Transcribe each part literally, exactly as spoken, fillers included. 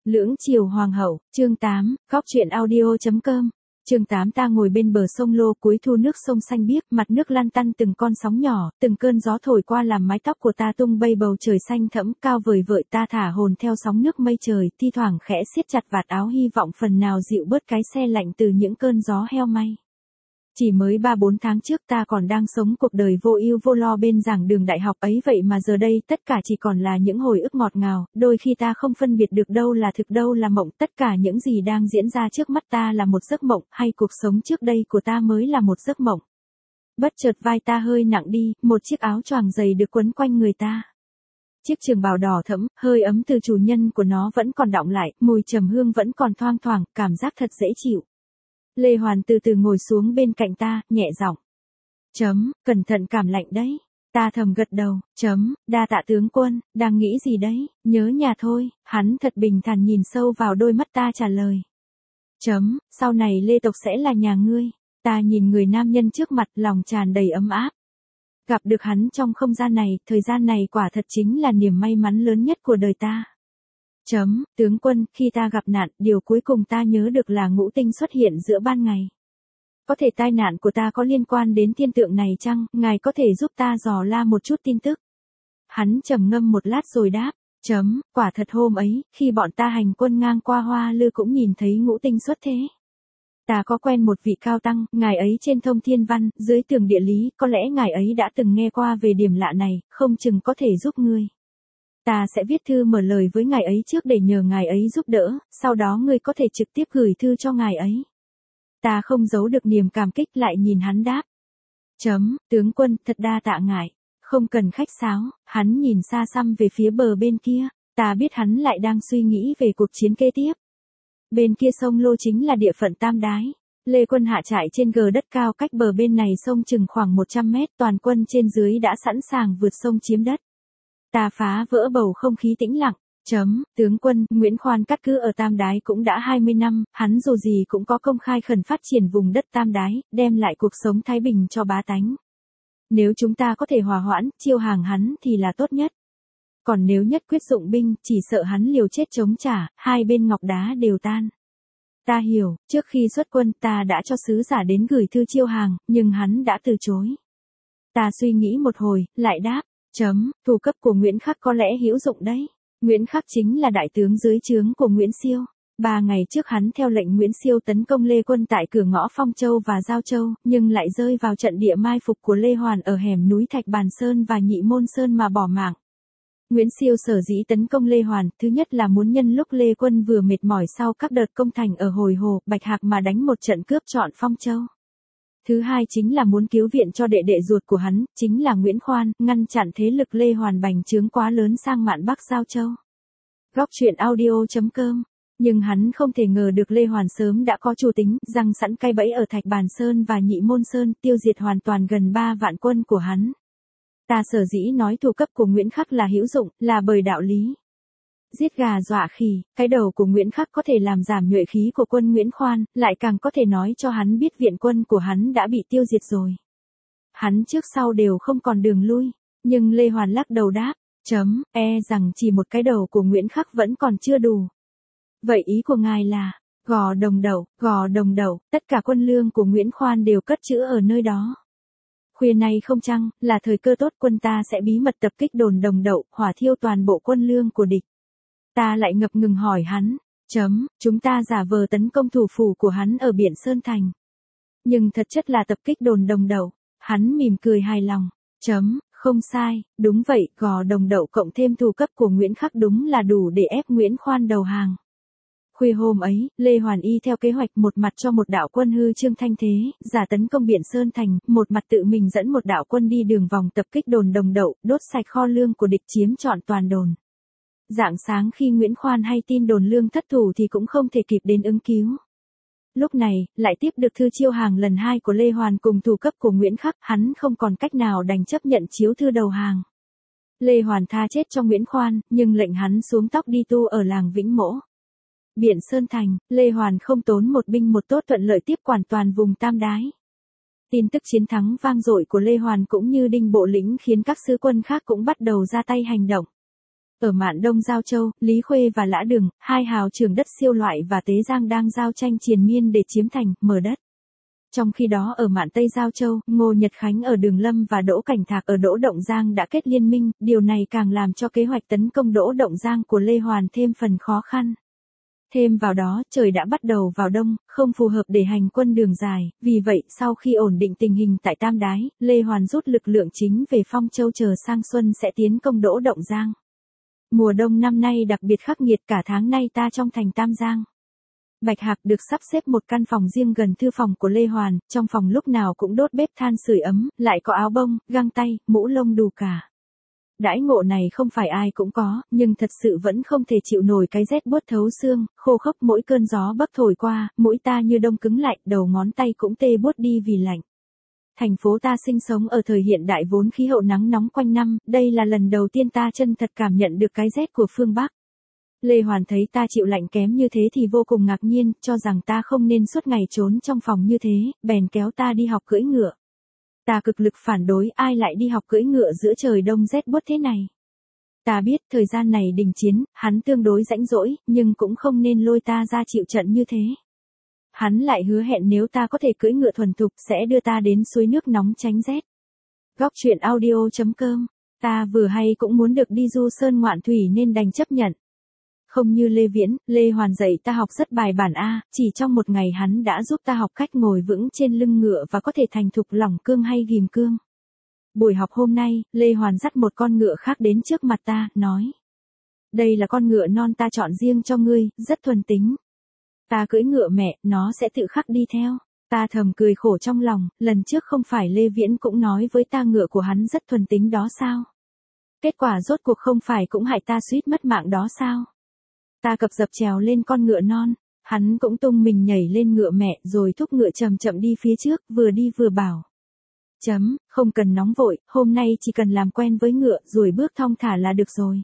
Lưỡng chiều hoàng hậu, chương tám, góc truyện audio chấm com. Chương tám ta ngồi bên bờ sông Lô, cuối thu nước sông xanh biếc, mặt nước lăn tăn từng con sóng nhỏ, từng cơn gió thổi qua làm mái tóc của ta tung bay, bầu trời xanh thẫm cao vời vợi, ta thả hồn theo sóng nước mây trời, thi thoảng khẽ siết chặt vạt áo hy vọng phần nào dịu bớt cái se lạnh từ những cơn gió heo may. Chỉ mới ba bốn tháng trước ta còn đang sống cuộc đời vô ưu vô lo bên giảng đường đại học ấy, vậy mà giờ đây tất cả chỉ còn là những hồi ức ngọt ngào, đôi khi ta không phân biệt được đâu là thực đâu là mộng, tất cả những gì đang diễn ra trước mắt ta là một giấc mộng, hay cuộc sống trước đây của ta mới là một giấc mộng. Bất chợt vai ta hơi nặng đi, một chiếc áo choàng dày được quấn quanh người ta. Chiếc trường bào đỏ thẫm, hơi ấm từ chủ nhân của nó vẫn còn đọng lại, mùi trầm hương vẫn còn thoang thoảng, cảm giác thật dễ chịu. Lê Hoàn từ từ ngồi xuống bên cạnh ta, nhẹ giọng. Chấm, cẩn thận cảm lạnh đấy. Ta thầm gật đầu, chấm, đa tạ tướng quân, đang nghĩ gì đấy, nhớ nhà thôi, hắn thật bình thản nhìn sâu vào đôi mắt ta trả lời. Chấm, sau này Lê tộc sẽ là nhà ngươi. Ta nhìn người nam nhân trước mặt, lòng tràn đầy ấm áp. Gặp được hắn trong không gian này, thời gian này quả thật chính là niềm may mắn lớn nhất của đời ta. Chấm, tướng quân, khi ta gặp nạn, điều cuối cùng ta nhớ được là ngũ tinh xuất hiện giữa ban ngày. Có thể tai nạn của ta có liên quan đến thiên tượng này chăng, ngài có thể giúp ta dò la một chút tin tức. Hắn trầm ngâm một lát rồi đáp, chấm, quả thật hôm ấy, khi bọn ta hành quân ngang qua Hoa Lư cũng nhìn thấy ngũ tinh xuất thế. Ta có quen một vị cao tăng, ngài ấy trên thông thiên văn, dưới tường địa lý, có lẽ ngài ấy đã từng nghe qua về điểm lạ này, không chừng có thể giúp ngươi. Ta sẽ viết thư mở lời với ngài ấy trước để nhờ ngài ấy giúp đỡ, sau đó ngươi có thể trực tiếp gửi thư cho ngài ấy. Ta không giấu được niềm cảm kích, lại nhìn hắn đáp. Chấm, tướng quân, thật đa tạ ngài. Không cần khách sáo, hắn nhìn xa xăm về phía bờ bên kia, ta biết hắn lại đang suy nghĩ về cuộc chiến kế tiếp. Bên kia sông Lô chính là địa phận Tam Đái. Lê quân hạ trại trên gờ đất cao cách bờ bên này sông chừng khoảng một trăm mét, toàn quân trên dưới đã sẵn sàng vượt sông chiếm đất. Ta phá vỡ bầu không khí tĩnh lặng. Chấm, tướng quân, Nguyễn Khoan cắt cứ ở Tam Đái cũng đã hai mươi năm, hắn dù gì cũng có công khai khẩn phát triển vùng đất Tam Đái, đem lại cuộc sống thái bình cho bá tánh. Nếu chúng ta có thể hòa hoãn, chiêu hàng hắn thì là tốt nhất. Còn nếu nhất quyết dụng binh, chỉ sợ hắn liều chết chống trả, hai bên ngọc đá đều tan. Ta hiểu, trước khi xuất quân ta đã cho sứ giả đến gửi thư chiêu hàng, nhưng hắn đã từ chối. Ta suy nghĩ một hồi, lại đáp. Chấm, thủ cấp của Nguyễn Khắc có lẽ hữu dụng đấy. Nguyễn Khắc chính là đại tướng dưới trướng của Nguyễn Siêu. Ba ngày trước hắn theo lệnh Nguyễn Siêu tấn công Lê quân tại cửa ngõ Phong Châu và Giao Châu, nhưng lại rơi vào trận địa mai phục của Lê Hoàn ở hẻm núi Thạch Bàn Sơn và Nhị Môn Sơn mà bỏ mạng. Nguyễn Siêu sở dĩ tấn công Lê Hoàn, thứ nhất là muốn nhân lúc Lê quân vừa mệt mỏi sau các đợt công thành ở Hồi Hồ, Bạch Hạc mà đánh một trận cướp trọn Phong Châu. Thứ hai chính là muốn cứu viện cho đệ đệ ruột của hắn, chính là Nguyễn Khoan, ngăn chặn thế lực Lê Hoàn bành trướng quá lớn sang mạn Bắc Giao Châu. Góc truyện audio chấm com. Nhưng hắn không thể ngờ được Lê Hoàn sớm đã có chủ tính, răng sẵn cai bẫy ở Thạch Bàn Sơn và Nhị Môn Sơn, tiêu diệt hoàn toàn gần ba vạn quân của hắn. Ta sở dĩ nói thủ cấp của Nguyễn Khắc là hữu dụng, là bởi đạo lý. Giết gà dọa khỉ, cái đầu của Nguyễn Khắc có thể làm giảm nhuệ khí của quân Nguyễn Khoan, lại càng có thể nói cho hắn biết viện quân của hắn đã bị tiêu diệt rồi. Hắn trước sau đều không còn đường lui, nhưng Lê Hoàn lắc đầu đáp, chấm, e rằng chỉ một cái đầu của Nguyễn Khắc vẫn còn chưa đủ. Vậy ý của ngài là, gò Đồng Đậu, gò Đồng Đậu, tất cả quân lương của Nguyễn Khoan đều cất trữ ở nơi đó. Khuya nay không chăng, là thời cơ tốt, quân ta sẽ bí mật tập kích đồn Đồng Đậu, hỏa thiêu toàn bộ quân lương của địch. Ta lại ngập ngừng hỏi hắn, chấm, chúng ta giả vờ tấn công thủ phủ của hắn ở biển Sơn Thành. Nhưng thật chất là tập kích đồn Đồng Đậu. Hắn mỉm cười hài lòng, chấm, không sai, đúng vậy, gò Đồng Đậu cộng thêm thủ cấp của Nguyễn Khắc đúng là đủ để ép Nguyễn Khoan đầu hàng. Khuya hôm ấy, Lê Hoàn y theo kế hoạch một mặt cho một đạo quân hư trương thanh thế, giả tấn công biển Sơn Thành, một mặt tự mình dẫn một đạo quân đi đường vòng tập kích đồn Đồng Đậu, đốt sạch kho lương của địch chiếm trọn toàn đồn. Rạng sáng khi Nguyễn Khoan hay tin đồn lương thất thủ thì cũng không thể kịp đến ứng cứu. Lúc này, lại tiếp được thư chiêu hàng lần hai của Lê Hoàn cùng thủ cấp của Nguyễn Khắc, hắn không còn cách nào đành chấp nhận chiếu thư đầu hàng. Lê Hoàn tha chết cho Nguyễn Khoan, nhưng lệnh hắn xuống tóc đi tu ở làng Vĩnh Mỗ. Biển Sơn Thành, Lê Hoàn không tốn một binh một tốt thuận lợi tiếp quản toàn vùng Tam Đái. Tin tức chiến thắng vang dội của Lê Hoàn cũng như Đinh Bộ Lĩnh khiến các sứ quân khác cũng bắt đầu ra tay hành động. Ở mạn Đông Giao Châu, Lý Khuê và Lã Đường, hai hào trưởng đất siêu loại và Tế Giang đang giao tranh triền miên để chiếm thành, mở đất. Trong khi đó ở mạn Tây Giao Châu, Ngô Nhật Khánh ở Đường Lâm và Đỗ Cảnh Thạc ở Đỗ Động Giang đã kết liên minh, điều này càng làm cho kế hoạch tấn công Đỗ Động Giang của Lê Hoàn thêm phần khó khăn. Thêm vào đó, trời đã bắt đầu vào đông, không phù hợp để hành quân đường dài, vì vậy sau khi ổn định tình hình tại Tam Đái, Lê Hoàn rút lực lượng chính về Phong Châu chờ sang xuân sẽ tiến công Đỗ Động Giang. Mùa đông năm nay đặc biệt khắc nghiệt, cả tháng nay ta trong thành Tam Giang. Bạch Hạc được sắp xếp một căn phòng riêng gần thư phòng của Lê Hoàn, trong phòng lúc nào cũng đốt bếp than sưởi ấm, lại có áo bông, găng tay, mũ lông đủ cả. Đãi ngộ này không phải ai cũng có, nhưng thật sự vẫn không thể chịu nổi cái rét buốt thấu xương, khô khốc mỗi cơn gió bấc thổi qua, mũi ta như đông cứng lạnh, đầu ngón tay cũng tê buốt đi vì lạnh. Thành phố ta sinh sống ở thời hiện đại vốn khí hậu nắng nóng quanh năm, đây là lần đầu tiên ta chân thật cảm nhận được cái rét của phương Bắc. Lê Hoàn thấy ta chịu lạnh kém như thế thì vô cùng ngạc nhiên, cho rằng ta không nên suốt ngày trốn trong phòng như thế, bèn kéo ta đi học cưỡi ngựa. Ta cực lực phản đối, ai lại đi học cưỡi ngựa giữa trời đông rét buốt thế này. Ta biết thời gian này đình chiến, hắn tương đối rãnh rỗi, nhưng cũng không nên lôi ta ra chịu trận như thế. Hắn lại hứa hẹn nếu ta có thể cưỡi ngựa thuần thục sẽ đưa ta đến suối nước nóng tránh rét. Góc truyện audio chấm com, ta vừa hay cũng muốn được đi du sơn ngoạn thủy nên đành chấp nhận. Không như Lê Viễn, Lê Hoàn dạy ta học rất bài bản a, chỉ trong một ngày hắn đã giúp ta học cách ngồi vững trên lưng ngựa và có thể thành thục lỏng cương hay ghìm cương. Buổi học hôm nay, Lê Hoàn dắt một con ngựa khác đến trước mặt ta, nói. Đây là con ngựa non ta chọn riêng cho ngươi, rất thuần tính. Ta cưỡi ngựa mẹ, nó sẽ tự khắc đi theo. Ta thầm cười khổ trong lòng, lần trước không phải Lê Viễn cũng nói với ta ngựa của hắn rất thuần tính đó sao? Kết quả rốt cuộc không phải cũng hại ta suýt mất mạng đó sao? Ta cập dập trèo lên con ngựa non, hắn cũng tung mình nhảy lên ngựa mẹ rồi thúc ngựa chậm chậm đi phía trước, vừa đi vừa bảo. Chấm, không cần nóng vội, hôm nay chỉ cần làm quen với ngựa rồi bước thong thả là được rồi.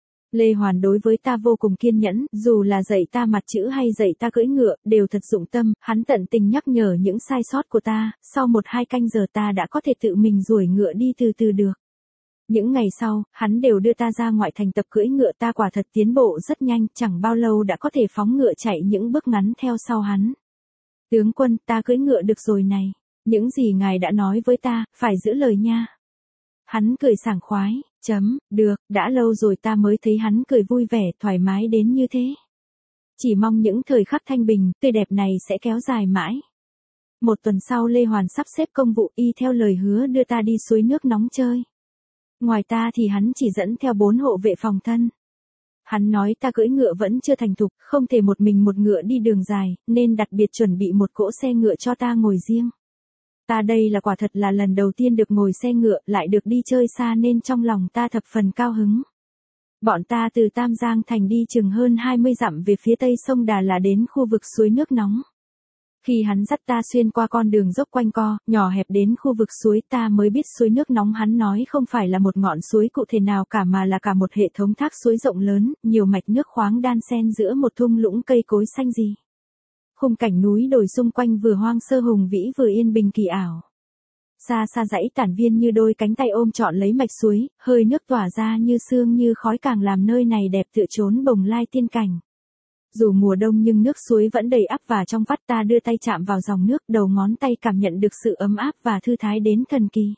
Lê Hoàn đối với ta vô cùng kiên nhẫn, dù là dạy ta mặt chữ hay dạy ta cưỡi ngựa, đều thật dụng tâm, hắn tận tình nhắc nhở những sai sót của ta, sau một hai canh giờ ta đã có thể tự mình duỗi ngựa đi từ từ được. Những ngày sau, hắn đều đưa ta ra ngoại thành tập cưỡi ngựa, ta quả thật tiến bộ rất nhanh, chẳng bao lâu đã có thể phóng ngựa chạy những bước ngắn theo sau hắn. Tướng quân, ta cưỡi ngựa được rồi này, những gì ngài đã nói với ta, phải giữ lời nha. Hắn cười sảng khoái, chấm, được, đã lâu rồi ta mới thấy hắn cười vui vẻ, thoải mái đến như thế. Chỉ mong những thời khắc thanh bình, tươi đẹp này sẽ kéo dài mãi. Một tuần sau Lê Hoàn sắp xếp công vụ y theo lời hứa đưa ta đi suối nước nóng chơi. Ngoài ta thì hắn chỉ dẫn theo bốn hộ vệ phòng thân. Hắn nói ta cưỡi ngựa vẫn chưa thành thục, không thể một mình một ngựa đi đường dài, nên đặc biệt chuẩn bị một cỗ xe ngựa cho ta ngồi riêng. Ta đây là quả thật là lần đầu tiên được ngồi xe ngựa, lại được đi chơi xa nên trong lòng ta thập phần cao hứng. Bọn ta từ Tam Giang thành đi chừng hơn hai mươi dặm về phía tây sông Đà là đến khu vực suối nước nóng. Khi hắn dắt ta xuyên qua con đường dốc quanh co, nhỏ hẹp đến khu vực suối, ta mới biết suối nước nóng hắn nói không phải là một ngọn suối cụ thể nào cả mà là cả một hệ thống thác suối rộng lớn, nhiều mạch nước khoáng đan xen giữa một thung lũng cây cối xanh rì. Khung cảnh núi đồi xung quanh vừa hoang sơ hùng vĩ vừa yên bình kỳ ảo. Xa xa dãy tản viên như đôi cánh tay ôm trọn lấy mạch suối, hơi nước tỏa ra như sương như khói càng làm nơi này đẹp tựa trốn bồng lai tiên cảnh. Dù mùa đông nhưng nước suối vẫn đầy ắp và trong vắt, ta đưa tay chạm vào dòng nước, đầu ngón tay cảm nhận được sự ấm áp và thư thái đến thần kỳ.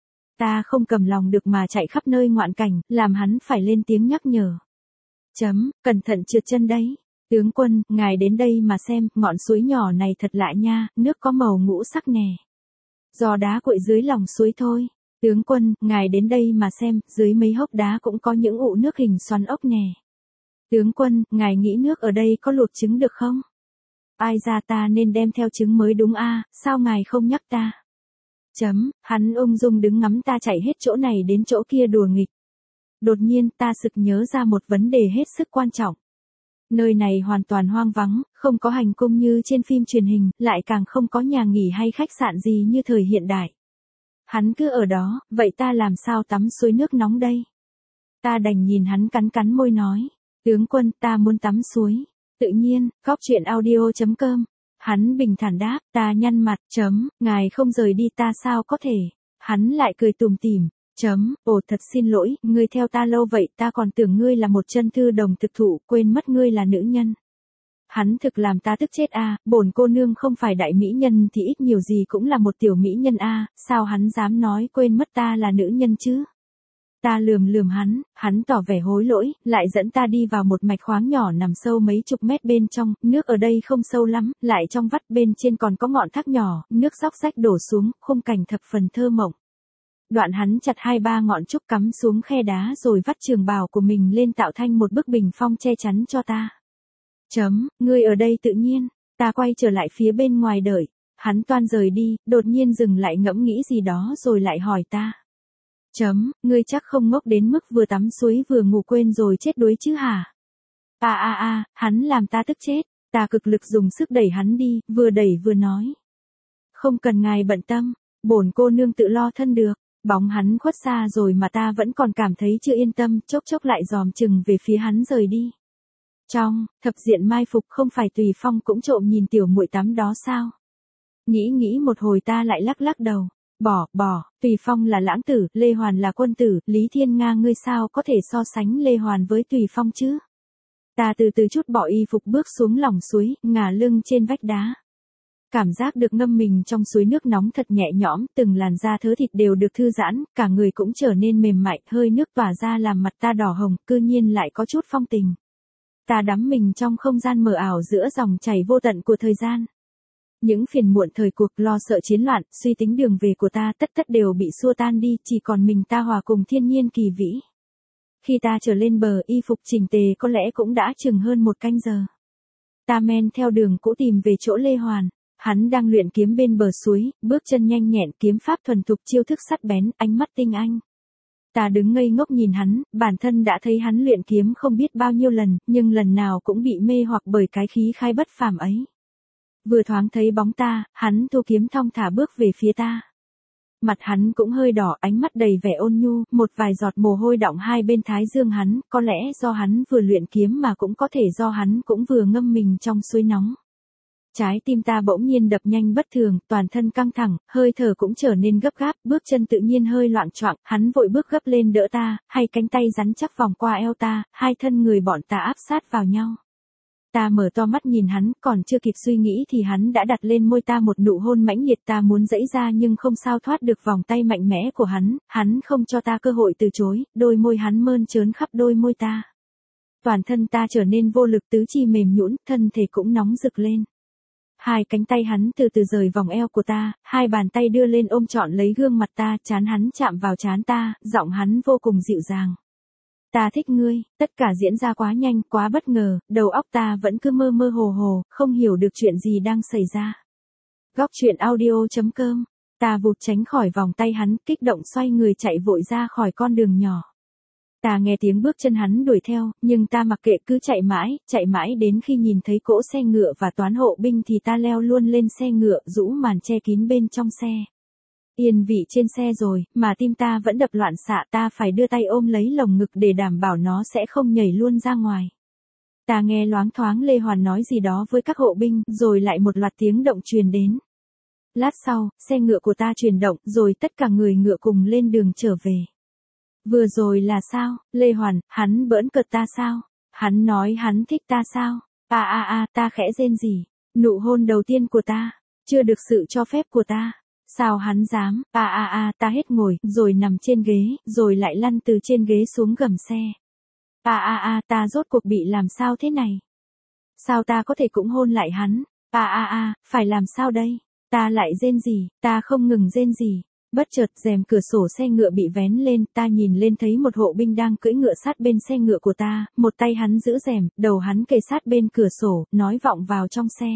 Ta không cầm lòng được mà chạy khắp nơi ngoạn cảnh, làm hắn phải lên tiếng nhắc nhở. Chấm, cẩn thận trượt chân đấy. Tướng quân, ngài đến đây mà xem, ngọn suối nhỏ này thật lạ nha, nước có màu ngũ sắc nè. Giò đá cuội dưới lòng suối thôi. Tướng quân, ngài đến đây mà xem, dưới mấy hốc đá cũng có những ụ nước hình xoắn ốc nè. Tướng quân, ngài nghĩ nước ở đây có luộc trứng được không? Ai ra ta nên đem theo trứng mới đúng a, sao ngài không nhắc ta? Chấm, hắn ung dung đứng ngắm ta chạy hết chỗ này đến chỗ kia đùa nghịch. Đột nhiên ta sực nhớ ra một vấn đề hết sức quan trọng. Nơi này hoàn toàn hoang vắng, không có hành cung như trên phim truyền hình, lại càng không có nhà nghỉ hay khách sạn gì như thời hiện đại. Hắn cứ ở đó, vậy ta làm sao tắm suối nước nóng đây? Ta đành nhìn hắn cắn cắn môi nói. Tướng quân, ta muốn tắm suối. Tự nhiên, góc truyện audio chấm com. Hắn bình thản đáp, ta nhăn mặt, chấm, ngài không rời đi ta sao có thể. Hắn lại cười tủm tỉm, Chấm, ồ thật xin lỗi, ngươi theo ta lâu vậy ta còn tưởng ngươi là một chân thư đồng thực thụ, quên mất ngươi là nữ nhân. Hắn thực làm ta tức chết a, bổn cô nương không phải đại mỹ nhân thì ít nhiều gì cũng là một tiểu mỹ nhân a, sao hắn dám nói quên mất ta là nữ nhân chứ? Ta lườm lườm hắn, hắn tỏ vẻ hối lỗi, lại dẫn ta đi vào một mạch khoáng nhỏ nằm sâu mấy chục mét bên trong, nước ở đây không sâu lắm, lại trong vắt bên trên còn có ngọn thác nhỏ, nước róc rách đổ xuống, khung cảnh thập phần thơ mộng. Đoạn hắn chặt hai ba ngọn trúc cắm xuống khe đá rồi vắt trường bào của mình lên tạo thành một bức bình phong che chắn cho ta. Chấm, ngươi ở đây tự nhiên, ta quay trở lại phía bên ngoài đợi, hắn toan rời đi, đột nhiên dừng lại ngẫm nghĩ gì đó rồi lại hỏi ta. Chấm, ngươi chắc không ngốc đến mức vừa tắm suối vừa ngủ quên rồi chết đuối chứ hả? À à à, hắn làm ta tức chết, ta cực lực dùng sức đẩy hắn đi, vừa đẩy vừa nói. Không cần ngài bận tâm, bổn cô nương tự lo thân được. Bóng hắn khuất xa rồi mà ta vẫn còn cảm thấy chưa yên tâm, chốc chốc lại dòm chừng về phía hắn rời đi. Trong, thập diện mai phục không phải Tùy Phong cũng trộm nhìn tiểu muội tắm đó sao? Nghĩ nghĩ một hồi ta lại lắc lắc đầu. Bỏ, bỏ, Tùy Phong là lãng tử, Lê Hoàn là quân tử, Lý Thiên Nga ngươi sao có thể so sánh Lê Hoàn với Tùy Phong chứ? Ta từ từ chút bỏ y phục bước xuống lòng suối, ngả lưng trên vách đá. Cảm giác được ngâm mình trong suối nước nóng thật nhẹ nhõm, từng làn da thớ thịt đều được thư giãn, cả người cũng trở nên mềm mại, hơi nước tỏa ra làm mặt ta đỏ hồng, cư nhiên lại có chút phong tình. Ta đắm mình trong không gian mờ ảo giữa dòng chảy vô tận của thời gian. Những phiền muộn thời cuộc, lo sợ chiến loạn, suy tính đường về của ta tất tất đều bị xua tan đi, chỉ còn mình ta hòa cùng thiên nhiên kỳ vĩ. Khi ta trở lên bờ, y phục chỉnh tề có lẽ cũng đã chừng hơn một canh giờ. Ta men theo đường cũ tìm về chỗ Lê Hoàn. Hắn đang luyện kiếm bên bờ suối, bước chân nhanh nhẹn, kiếm pháp thuần thục, chiêu thức sắc bén, ánh mắt tinh anh. Ta đứng ngây ngốc nhìn hắn, bản thân đã thấy hắn luyện kiếm không biết bao nhiêu lần, nhưng lần nào cũng bị mê hoặc bởi cái khí khai bất phàm ấy. Vừa thoáng thấy bóng ta, hắn thu kiếm thong thả bước về phía ta. Mặt hắn cũng hơi đỏ, ánh mắt đầy vẻ ôn nhu, một vài giọt mồ hôi đọng hai bên thái dương hắn, có lẽ do hắn vừa luyện kiếm mà cũng có thể do hắn cũng vừa ngâm mình trong suối nóng. Trái tim ta bỗng nhiên đập nhanh bất thường, toàn thân căng thẳng, hơi thở cũng trở nên gấp gáp, bước chân tự nhiên hơi loạng choạng, hắn vội bước gấp lên đỡ ta, hai cánh tay rắn chắc vòng qua eo ta, hai thân người bọn ta áp sát vào nhau. Ta mở to mắt nhìn hắn, còn chưa kịp suy nghĩ thì hắn đã đặt lên môi ta một nụ hôn mãnh liệt, ta muốn giãy ra nhưng không sao thoát được vòng tay mạnh mẽ của hắn, hắn không cho ta cơ hội từ chối, đôi môi hắn mơn trớn khắp đôi môi ta. Toàn thân ta trở nên vô lực, tứ chi mềm nhũn, thân thể cũng nóng rực lên. Hai cánh tay hắn từ từ rời vòng eo của ta, hai bàn tay đưa lên ôm trọn lấy gương mặt ta, trán hắn chạm vào trán ta, giọng hắn vô cùng dịu dàng. Ta thích ngươi, tất cả diễn ra quá nhanh, quá bất ngờ, đầu óc ta vẫn cứ mơ mơ hồ hồ, không hiểu được chuyện gì đang xảy ra. Góc truyện audio chấm com, ta vụt tránh khỏi vòng tay hắn, kích động xoay người chạy vội ra khỏi con đường nhỏ. Ta nghe tiếng bước chân hắn đuổi theo, nhưng ta mặc kệ cứ chạy mãi, chạy mãi đến khi nhìn thấy cỗ xe ngựa và toán hộ binh thì ta leo luôn lên xe ngựa, rũ màn che kín bên trong xe. Yên vị trên xe rồi, mà tim ta vẫn đập loạn xạ, ta phải đưa tay ôm lấy lồng ngực để đảm bảo nó sẽ không nhảy luôn ra ngoài. Ta nghe loáng thoáng Lê Hoàn nói gì đó với các hộ binh, rồi lại một loạt tiếng động truyền đến. Lát sau, xe ngựa của ta chuyển động, rồi tất cả người ngựa cùng lên đường trở về. Vừa rồi là sao, Lê Hoàn, hắn bỡn cợt ta sao? Hắn nói hắn thích ta sao? À à à, ta khẽ rên rỉ. Nụ hôn đầu tiên của ta, chưa được sự cho phép của ta. Sao hắn dám? À à à, ta hết ngồi, rồi nằm trên ghế, rồi lại lăn từ trên ghế xuống gầm xe. À à à, ta rốt cuộc bị làm sao thế này? Sao ta có thể cũng hôn lại hắn? À à à, phải làm sao đây? Ta lại rên rỉ, ta không ngừng rên rỉ. Bất chợt rèm cửa sổ xe ngựa bị vén lên, ta nhìn lên thấy một hộ binh đang cưỡi ngựa sát bên xe ngựa của ta, một tay hắn giữ rèm, đầu hắn kề sát bên cửa sổ, nói vọng vào trong xe.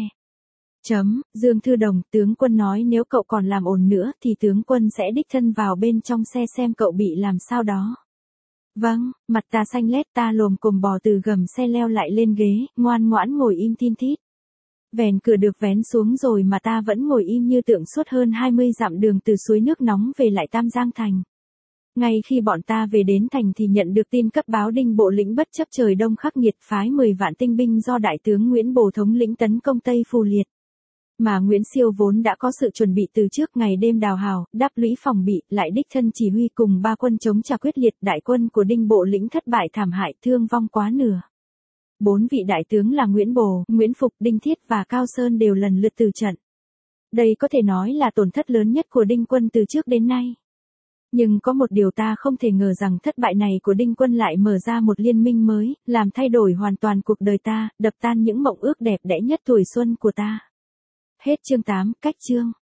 Chấm, Dương Thư Đồng, tướng quân nói nếu cậu còn làm ồn nữa thì tướng quân sẽ đích thân vào bên trong xe xem cậu bị làm sao đó. Vâng, mặt ta xanh lét, ta lồm cồm bò từ gầm xe leo lại lên ghế, ngoan ngoãn ngồi im tin thít. Vèn cửa được vén xuống rồi mà ta vẫn ngồi im như tượng suốt hơn hai mươi dặm đường từ suối nước nóng về lại Tam Giang Thành. Ngay khi bọn ta về đến thành thì nhận được tin cấp báo Đinh Bộ Lĩnh bất chấp trời đông khắc nghiệt phái mười vạn tinh binh do Đại tướng Nguyễn Bồ thống lĩnh tấn công Tây Phù Liệt. Mà Nguyễn Siêu vốn đã có sự chuẩn bị từ trước, ngày đêm đào hào, đắp lũy phòng bị, lại đích thân chỉ huy cùng ba quân chống trả quyết liệt, đại quân của Đinh Bộ Lĩnh thất bại thảm hại, thương vong quá nửa. Bốn vị đại tướng là Nguyễn Bồ, Nguyễn Phục, Đinh Thiết và Cao Sơn đều lần lượt từ trận. Đây có thể nói là tổn thất lớn nhất của Đinh quân từ trước đến nay. Nhưng có một điều ta không thể ngờ rằng thất bại này của Đinh quân lại mở ra một liên minh mới, làm thay đổi hoàn toàn cuộc đời ta, đập tan những mộng ước đẹp đẽ nhất tuổi xuân của ta. Hết chương tám, cách chương.